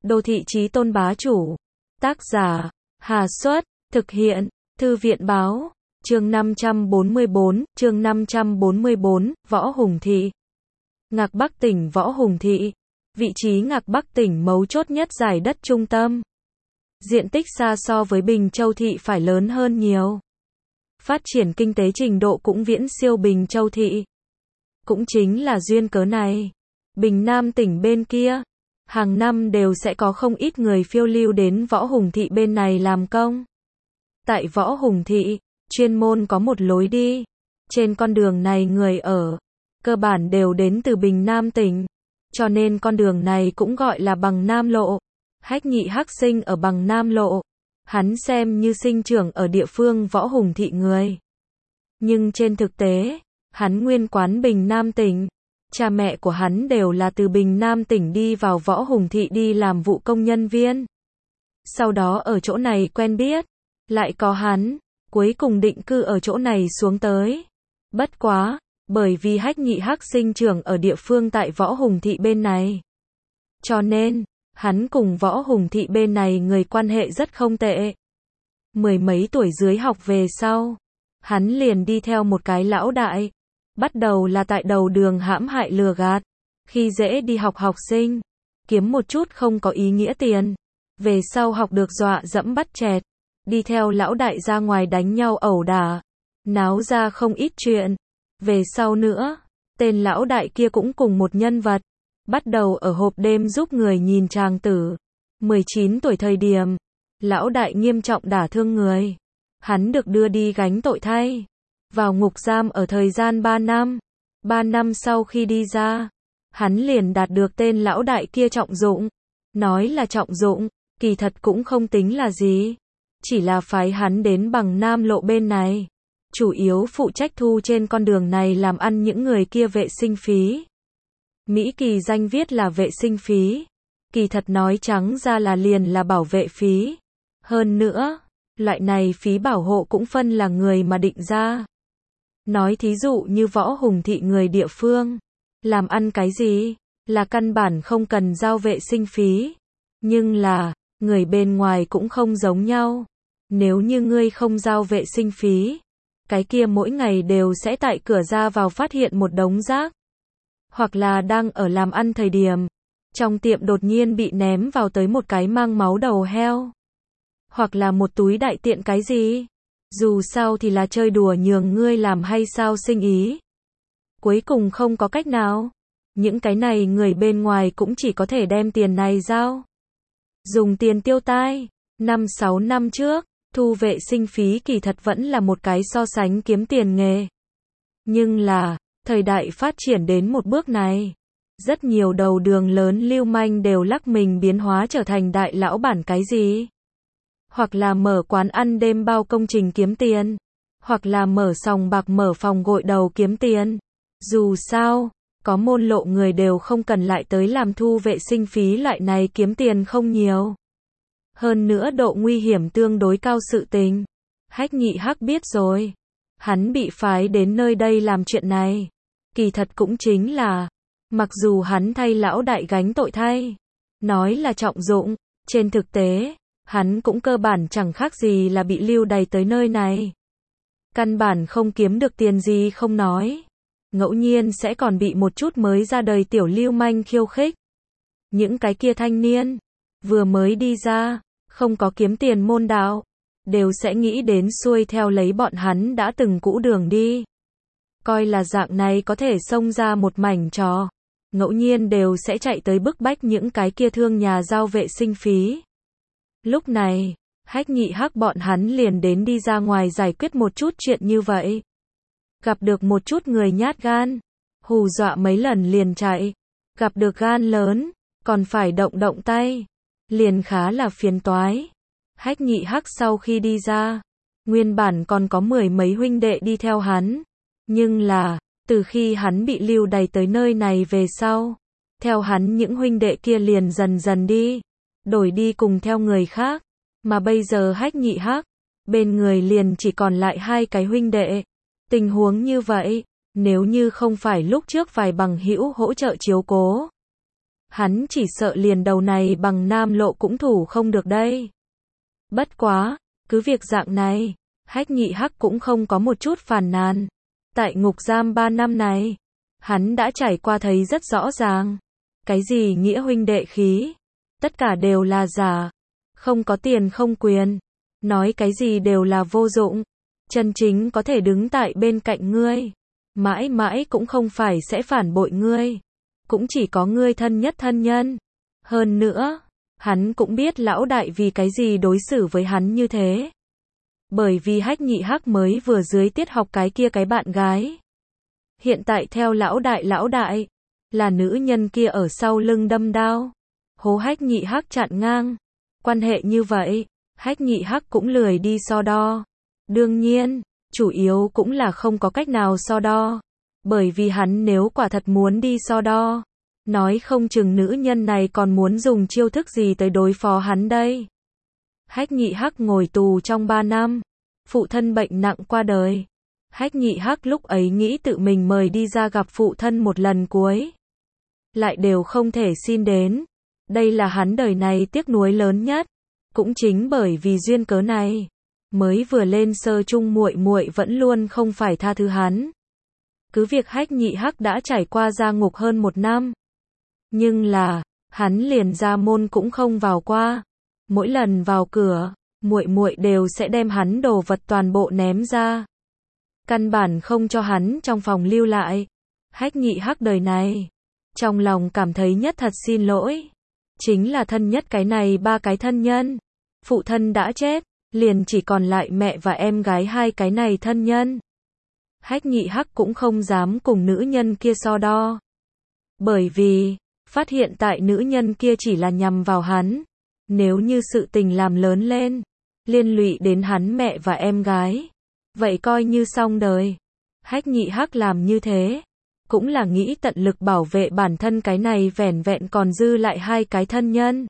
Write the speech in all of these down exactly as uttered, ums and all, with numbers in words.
Đô thị chí tôn bá chủ. Tác giả, Hà Xuất, thực hiện, Thư viện báo, chương năm trăm bốn mươi bốn, chương năm trăm bốn mươi bốn, Võ Hùng Thị. Ngạc Bắc tỉnh Võ Hùng Thị. Vị trí Ngạc Bắc tỉnh mấu chốt nhất giải đất trung tâm. Diện tích xa so với Bình Châu Thị phải lớn hơn nhiều. Phát triển kinh tế trình độ cũng viễn siêu Bình Châu Thị. Cũng chính là duyên cớ này, Bình Nam tỉnh bên kia, hàng năm đều sẽ có không ít người phiêu lưu đến Võ Hùng Thị bên này làm công. Tại Võ Hùng Thị, chuyên môn có một lối đi. Trên con đường này người ở, cơ bản đều đến từ Bình Nam tỉnh. Cho nên con đường này cũng gọi là Bằng Nam Lộ. Hách Nhị Hắc sinh ở Bằng Nam Lộ. Hắn xem như sinh trưởng ở địa phương Võ Hùng Thị người. Nhưng trên thực tế, hắn nguyên quán Bình Nam tỉnh. Cha mẹ của hắn đều là từ Bình Nam tỉnh đi vào Võ Hùng Thị đi làm vụ công nhân viên. Sau đó ở chỗ này quen biết, lại có hắn, cuối cùng định cư ở chỗ này xuống tới. Bất quá, bởi vì Hách Nhị Hắc sinh trưởng ở địa phương tại Võ Hùng Thị bên này. Cho nên, hắn cùng Võ Hùng Thị bên này người quan hệ rất không tệ. Mười mấy tuổi dưới học về sau, hắn liền đi theo một cái lão đại. Bắt đầu là tại đầu đường hãm hại lừa gạt, khi dễ đi học học sinh, kiếm một chút không có ý nghĩa tiền. Về sau học được dọa dẫm bắt chẹt, đi theo lão đại ra ngoài đánh nhau ẩu đả, náo ra không ít chuyện. Về sau nữa, tên lão đại kia cũng cùng một nhân vật, bắt đầu ở hộp đêm giúp người nhìn tràng tử. mười chín tuổi thời điểm, lão đại nghiêm trọng đả thương người. Hắn được đưa đi gánh tội thay. Vào ngục giam ở thời gian ba năm. ba năm sau khi đi ra, hắn liền đạt được tên lão đại kia trọng dụng. Nói là trọng dụng, kỳ thật cũng không tính là gì. Chỉ là phái hắn đến Bằng Nam Lộ bên này. Chủ yếu phụ trách thu trên con đường này làm ăn những người kia vệ sinh phí. Mỹ kỳ danh viết là vệ sinh phí. Kỳ thật nói trắng ra là liền là bảo vệ phí. Hơn nữa, loại này phí bảo hộ cũng phân là người mà định ra. Nói thí dụ như Võ Hùng Thị người địa phương, làm ăn cái gì, là căn bản không cần giao vệ sinh phí. Nhưng là, người bên ngoài cũng không giống nhau. Nếu như ngươi không giao vệ sinh phí, cái kia mỗi ngày đều sẽ tại cửa ra vào phát hiện một đống rác. Hoặc là đang ở làm ăn thời điểm, trong tiệm đột nhiên bị ném vào tới một cái mang máu đầu heo. Hoặc là một túi đại tiện cái gì. Dù sao thì là chơi đùa nhường ngươi làm hay sao sinh ý. Cuối cùng không có cách nào. Những cái này người bên ngoài cũng chỉ có thể đem tiền này giao. Dùng tiền tiêu tai. Năm sáu năm trước, thu vệ sinh phí kỳ thật vẫn là một cái so sánh kiếm tiền nghề. Nhưng là, thời đại phát triển đến một bước này. Rất nhiều đầu đường lớn lưu manh đều lắc mình biến hóa trở thành đại lão bản cái gì. Hoặc là mở quán ăn đêm bao công trình kiếm tiền. Hoặc là mở sòng bạc mở phòng gội đầu kiếm tiền. Dù sao, có môn lộ người đều không cần lại tới làm thu vệ sinh phí loại này kiếm tiền không nhiều. Hơn nữa độ nguy hiểm tương đối cao sự tình. Hách Nhị Hắc biết rồi. Hắn bị phái đến nơi đây làm chuyện này. Kỳ thật cũng chính là, mặc dù hắn thay lão đại gánh tội thay, nói là trọng dụng, trên thực tế, hắn cũng cơ bản chẳng khác gì là bị lưu đày tới nơi này. Căn bản không kiếm được tiền gì không nói. Ngẫu nhiên sẽ còn bị một chút mới ra đời tiểu lưu manh khiêu khích. Những cái kia thanh niên, vừa mới đi ra, không có kiếm tiền môn đạo, đều sẽ nghĩ đến xuôi theo lấy bọn hắn đã từng cũ đường đi. Coi là dạng này có thể xông ra một mảnh trò. Ngẫu nhiên đều sẽ chạy tới bức bách những cái kia thương nhà giao vệ sinh phí. Lúc này, Hách Nhị Hắc bọn hắn liền đến đi ra ngoài giải quyết một chút chuyện như vậy. Gặp được một chút người nhát gan, hù dọa mấy lần liền chạy. Gặp được gan lớn, còn phải động động tay, liền khá là phiền toái. Hách Nhị Hắc sau khi đi ra, nguyên bản còn có mười mấy huynh đệ đi theo hắn. Nhưng là, từ khi hắn bị lưu đày tới nơi này về sau, theo hắn những huynh đệ kia liền dần dần đi, đổi đi cùng theo người khác. Mà bây giờ Hách Nhị Hắc, bên người liền chỉ còn lại hai cái huynh đệ. Tình huống như vậy, nếu như không phải lúc trước vài bằng hữu hỗ trợ chiếu cố, hắn chỉ sợ liền đầu này bằng Nam Lộ cũng thủ không được đây. Bất quá, cứ việc dạng này, Hách Nhị Hắc cũng không có một chút phàn nàn. Tại ngục giam ba năm này, hắn đã trải qua thấy rất rõ ràng. Cái gì nghĩa huynh đệ khí, tất cả đều là giả. Không có tiền không quyền, nói cái gì đều là vô dụng. Chân chính có thể đứng tại bên cạnh ngươi, mãi mãi cũng không phải sẽ phản bội ngươi. Cũng chỉ có ngươi thân nhất thân nhân. Hơn nữa, hắn cũng biết lão đại vì cái gì đối xử với hắn như thế. Bởi vì Hách Nhị Hắc mới vừa dưới tiết học cái kia cái bạn gái. Hiện tại theo lão đại lão đại, là nữ nhân kia ở sau lưng đâm đao. Hố Hách Nhị Hắc chặn ngang. Quan hệ như vậy, Hách Nhị Hắc cũng lười đi so đo. Đương nhiên, chủ yếu cũng là không có cách nào so đo. Bởi vì hắn nếu quả thật muốn đi so đo, nói không chừng nữ nhân này còn muốn dùng chiêu thức gì tới đối phó hắn đây. Hách Nhị Hắc ngồi tù trong ba năm, phụ thân bệnh nặng qua đời. Hách Nhị Hắc lúc ấy nghĩ tự mình mời đi ra gặp phụ thân một lần cuối, lại đều không thể xin đến. Đây là hắn đời này tiếc nuối lớn nhất. Cũng chính bởi vì duyên cớ này, mới vừa lên sơ trung muội muội vẫn luôn không phải tha thứ hắn. Cứ việc Hách Nhị Hắc đã trải qua gia ngục hơn một năm, nhưng là, hắn liền ra môn cũng không vào qua. Mỗi lần vào cửa, muội muội đều sẽ đem hắn đồ vật toàn bộ ném ra. Căn bản không cho hắn trong phòng lưu lại. Hách Nhị Hắc đời này, trong lòng cảm thấy nhất thật xin lỗi. Chính là thân nhất cái này ba cái thân nhân. Phụ thân đã chết, liền chỉ còn lại mẹ và em gái hai cái này thân nhân. Hách Nhị Hắc cũng không dám cùng nữ nhân kia so đo. Bởi vì, phát hiện tại nữ nhân kia chỉ là nhằm vào hắn. Nếu như sự tình làm lớn lên, liên lụy đến hắn mẹ và em gái, vậy coi như xong đời. Hách Nhị Hắc làm như thế, cũng là nghĩ tận lực bảo vệ bản thân cái này vẻn vẹn còn dư lại hai cái thân nhân.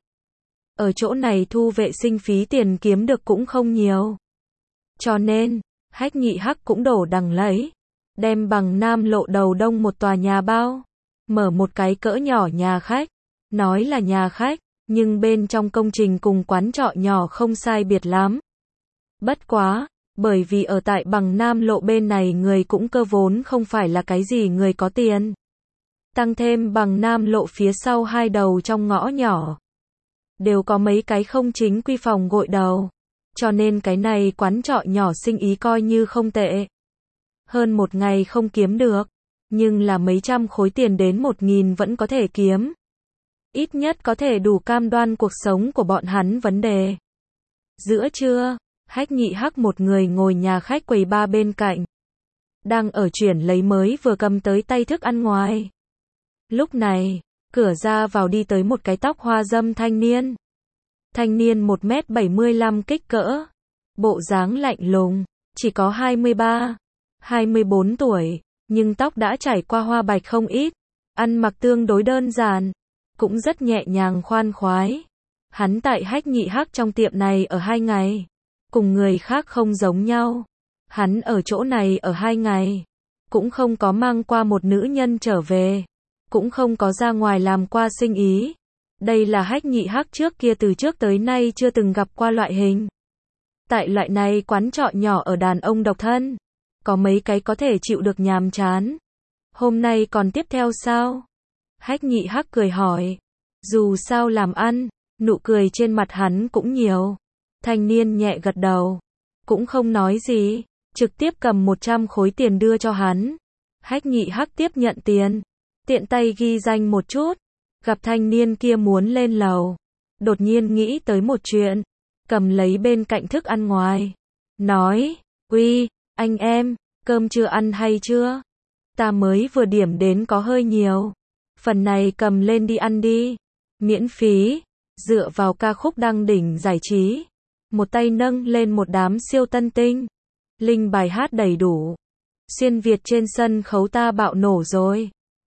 Ở chỗ này thu vệ sinh phí tiền kiếm được cũng không nhiều. Cho nên, Hách Nhị Hắc cũng đổ đằng lấy, đem bằng Nam Lộ đầu đông một tòa nhà bao, mở một cái cỡ nhỏ nhà khách. Nói là nhà khách, nhưng bên trong công trình cùng quán trọ nhỏ không sai biệt lắm. Bất quá, bởi vì ở tại bằng Nam Lộ bên này người cũng cơ vốn không phải là cái gì người có tiền. Tăng thêm bằng Nam Lộ phía sau hai đầu trong ngõ nhỏ, đều có mấy cái không chính quy phòng gội đầu. Cho nên cái này quán trọ nhỏ sinh ý coi như không tệ. Hơn một ngày không kiếm được, nhưng là mấy trăm khối tiền đến một nghìn vẫn có thể kiếm. Ít nhất có thể đủ cam đoan cuộc sống của bọn hắn vấn đề. Giữa trưa, Hách Nhị Hắc một người ngồi nhà khách quầy ba bên cạnh, đang ở chuyển lấy mới vừa cầm tới tay thức ăn ngoài. Lúc này, cửa ra vào đi tới một cái tóc hoa dâm thanh niên. Thanh niên một mét bảy mươi lăm kích cỡ, bộ dáng lạnh lùng, chỉ có hai mươi ba, hai mươi bốn tuổi, nhưng tóc đã trải qua hoa bạch không ít, ăn mặc tương đối đơn giản, cũng rất nhẹ nhàng khoan khoái. Hắn tại Hách Nhị Hắc trong tiệm này ở hai ngày, cùng người khác không giống nhau. Hắn ở chỗ này ở hai ngày, cũng không có mang qua một nữ nhân trở về, cũng không có ra ngoài làm qua sinh ý. Đây là Hách Nhị Hắc trước kia từ trước tới nay chưa từng gặp qua loại hình. Tại loại này quán trọ nhỏ ở đàn ông độc thân, có mấy cái có thể chịu được nhàm chán. Hôm nay còn tiếp theo sao? Hách Nhị Hắc cười hỏi. Dù sao làm ăn, nụ cười trên mặt hắn cũng nhiều. Thanh niên nhẹ gật đầu, cũng không nói gì, trực tiếp cầm một trăm khối tiền đưa cho hắn. Hách Nhị Hắc tiếp nhận tiền, tiện tay ghi danh một chút. Gặp thanh niên kia muốn lên lầu, đột nhiên nghĩ tới một chuyện, cầm lấy bên cạnh thức ăn ngoài, nói, uy, anh em, cơm chưa ăn hay chưa? Ta mới vừa điểm đến có hơi nhiều, phần này cầm lên đi ăn đi, miễn phí, dựa vào ca khúc đăng đỉnh giải trí, một tay nâng lên một đám siêu tân tinh, linh bài hát đầy đủ, xuyên Việt trên sân khấu ta bạo nổ rồi.